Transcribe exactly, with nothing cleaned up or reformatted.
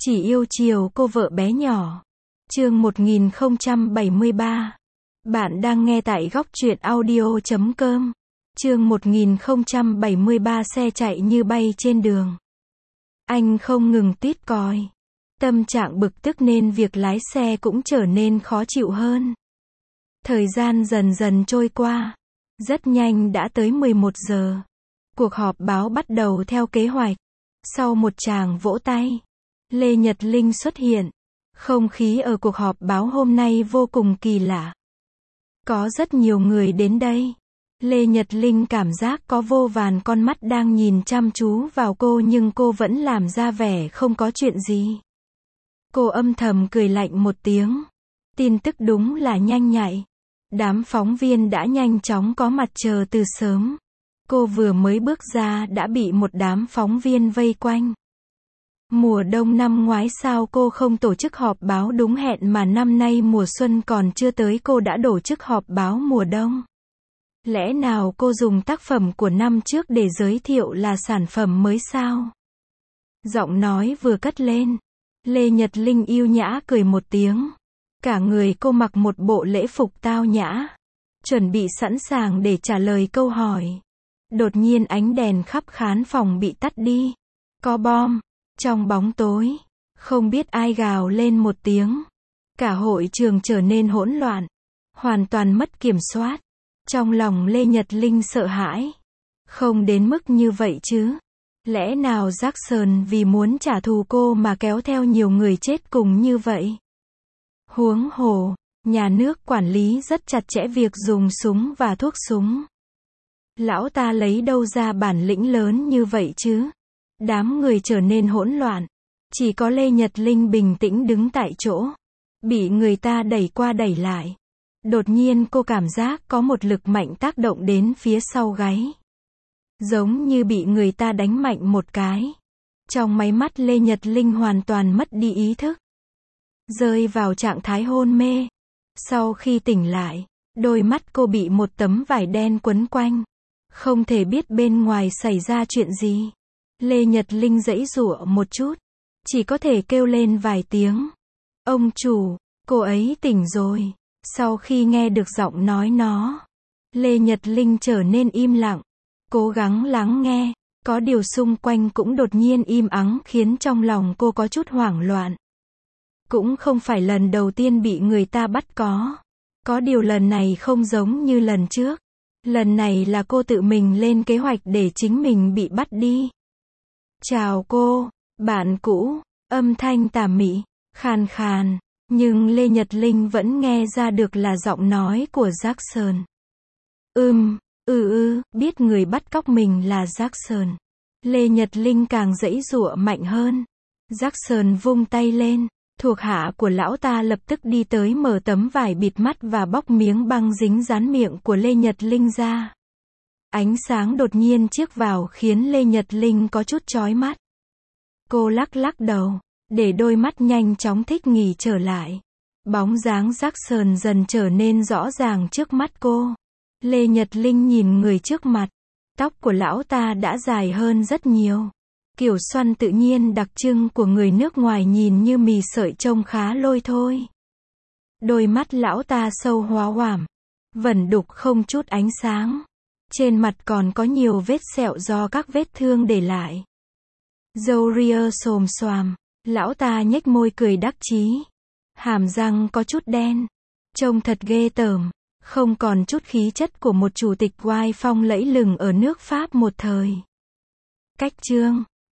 Chỉ yêu chiều cô vợ bé nhỏ. Chương một nghìn không trăm bảy mươi ba. Bạn đang nghe tại góc truyện audio chấm com. Chương một nghìn không trăm bảy mươi ba. Xe chạy như bay trên đường. Anh không ngừng tít còi. Tâm trạng bực tức nên việc lái xe cũng trở nên khó chịu hơn. Thời gian dần dần trôi qua. Rất nhanh đã tới mười một giờ. Cuộc họp báo bắt đầu theo kế hoạch. Sau một tràng vỗ tay, Lê Nhật Linh xuất hiện. Không khí ở cuộc họp báo hôm nay vô cùng kỳ lạ. Có rất nhiều người đến đây. Lê Nhật Linh cảm giác có vô vàn con mắt đang nhìn chăm chú vào cô nhưng cô vẫn làm ra vẻ không có chuyện gì. Cô âm thầm cười lạnh một tiếng. Tin tức đúng là nhanh nhạy. Đám phóng viên đã nhanh chóng có mặt chờ từ sớm. Cô vừa mới bước ra đã bị một đám phóng viên vây quanh. Mùa đông năm ngoái sao cô không tổ chức họp báo đúng hẹn mà năm nay mùa xuân còn chưa tới cô đã tổ chức họp báo mùa đông? Lẽ nào cô dùng tác phẩm của năm trước để giới thiệu là sản phẩm mới sao? Giọng nói vừa cất lên, Lê Nhật Linh yêu nhã cười một tiếng. Cả người cô mặc một bộ lễ phục tao nhã, chuẩn bị sẵn sàng để trả lời câu hỏi. Đột nhiên ánh đèn khắp khán phòng bị tắt đi. Có bom. Trong bóng tối, không biết ai gào lên một tiếng. Cả hội trường trở nên hỗn loạn. Hoàn toàn mất kiểm soát. Trong lòng Lê Nhật Linh sợ hãi. Không đến mức như vậy chứ. Lẽ nào Jackson vì muốn trả thù cô mà kéo theo nhiều người chết cùng như vậy? Huống hồ, nhà nước quản lý rất chặt chẽ việc dùng súng và thuốc súng. Lão ta lấy đâu ra bản lĩnh lớn như vậy chứ? Đám người trở nên hỗn loạn. Chỉ có Lê Nhật Linh bình tĩnh đứng tại chỗ. Bị người ta đẩy qua đẩy lại. Đột nhiên cô cảm giác có một lực mạnh tác động đến phía sau gáy. Giống như bị người ta đánh mạnh một cái. Trong máy mắt Lê Nhật Linh hoàn toàn mất đi ý thức. Rơi vào trạng thái hôn mê. Sau khi tỉnh lại, đôi mắt cô bị một tấm vải đen quấn quanh. Không thể biết bên ngoài xảy ra chuyện gì. Lê Nhật Linh giãy giụa một chút. Chỉ có thể kêu lên vài tiếng. Ông chủ, cô ấy tỉnh rồi. Sau khi nghe được giọng nói nó, Lê Nhật Linh trở nên im lặng. Cố gắng lắng nghe. Có điều xung quanh cũng đột nhiên im ắng khiến trong lòng cô có chút hoảng loạn. Cũng không phải lần đầu tiên bị người ta bắt có. Có điều lần này không giống như lần trước. Lần này là cô tự mình lên kế hoạch để chính mình bị bắt đi. Chào cô, bạn cũ, âm thanh tà mị, khàn khàn, nhưng Lê Nhật Linh vẫn nghe ra được là giọng nói của Jackson. Ừm, ừ ừ, biết người bắt cóc mình là Jackson. Lê Nhật Linh càng giãy giụa mạnh hơn. Jackson vung tay lên, thuộc hạ của lão ta lập tức đi tới mở tấm vải bịt mắt và bóc miếng băng dính dán miệng của Lê Nhật Linh ra. Ánh sáng đột nhiên chiếu vào khiến Lê Nhật Linh có chút chói mắt. Cô lắc lắc đầu, để đôi mắt nhanh chóng thích nghỉ trở lại. Bóng dáng Jackson dần trở nên rõ ràng trước mắt cô. Lê Nhật Linh nhìn người trước mặt. Tóc của lão ta đã dài hơn rất nhiều. Kiểu xoăn tự nhiên đặc trưng của người nước ngoài nhìn như mì sợi trông khá lôi thôi. Đôi mắt lão ta sâu hóa hoảm, vẩn đục không chút ánh sáng. Trên mặt còn có nhiều vết sẹo do các vết thương để lại. Râu ria xồm xoàm, lão ta nhếch môi cười đắc chí. Hàm răng có chút đen, trông thật ghê tởm, không còn chút khí chất của một chủ tịch oai phong lẫy lừng ở nước Pháp một thời. Cách chương